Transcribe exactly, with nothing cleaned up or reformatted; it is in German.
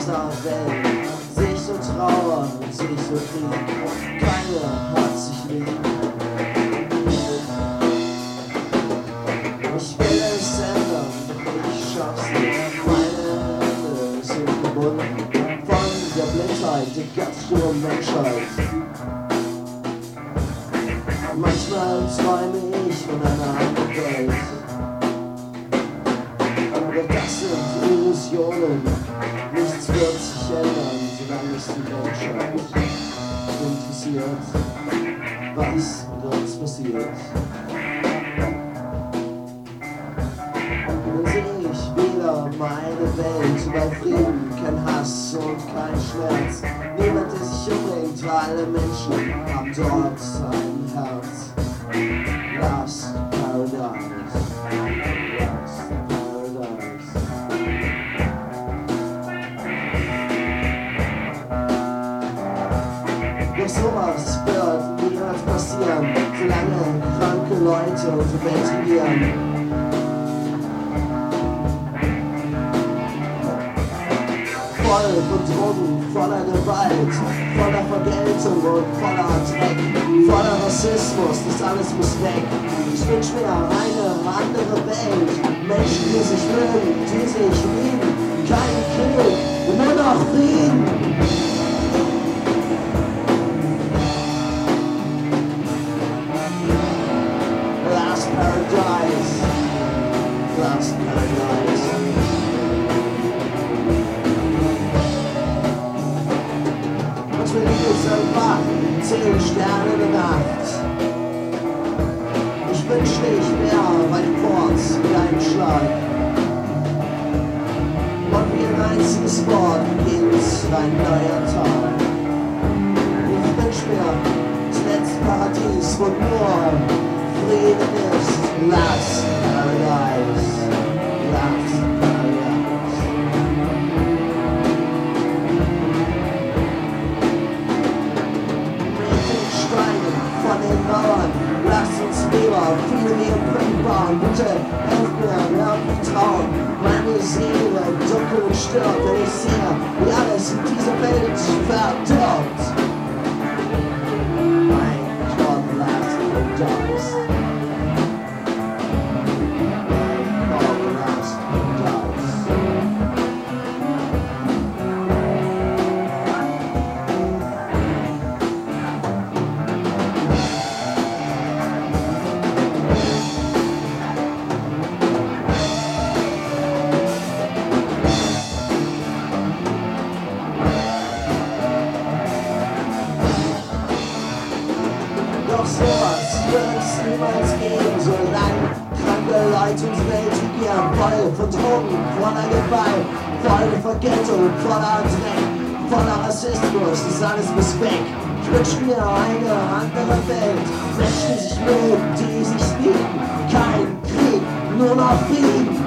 dieser Welt seh ich so Trauer, seh ich so Krieg. Keiner hat sich lieb. Ich will es ändern, doch ich schaff's nicht. Meine Hände sind gebunden von der Blindheit, der ganz dummen Menschheit. Manchmal träume ich von einer anderen Welt. Aber das sind Illusionen. Nichts wird sich ändern, solange es die Menschheit interessiert, was mit uns passiert. Dann sehe ich wieder meine Welt, über Frieden, kein Hass und kein Schmerz. Niemand, der sich umbringt, alle Menschen haben dort ein Herz. Lost Paradise. Lost Paradise. Doch sowas wird niemals passieren, solange kranke Leute unsere Welt regieren. Voll von Drogen, voller Gewalt, voller Vergeltung und voller Dreck, voller Rassismus, das alles muss weg. Ich wünsch mir eine andere Welt, Menschen, die sich mögen, die sich lieben, kein Krieg, nur noch Frieden. Last Paradise, Last Paradise. Wir liegen so wach, zehn Sterne in der Nacht. Ich wünschte, ich wäre weit fort wie ein Schlag. Und wie ein einziges Wort beginnt ein neuer Tag. Ich wünsch mir das letzte Paradies, wo nur Frieden ist. Last Paradise, Last Paradise. Von den Mauern, lasst uns lieber viele wie im Krieg bauen. Bitte helft mir, hört mich trauen. Meine Seele dunkel und stirbt, wenn ich sehe, wie alles in dieser Welt verdirbt. Mein Gott, Last Paradise. Mein Gott, Last Paradise. Doch sowas wird es niemals geben, solange kranke Leute unsere Welt regieren. Voll von Drogen, voller Gewalt, voller Vergeltung, voller Dreck, voller Rassismus, das alles muss weg. Ich wünsch mir eine andere Welt, Menschen, die sich mögen, die sich lieben. Kein Krieg, nur noch Frieden.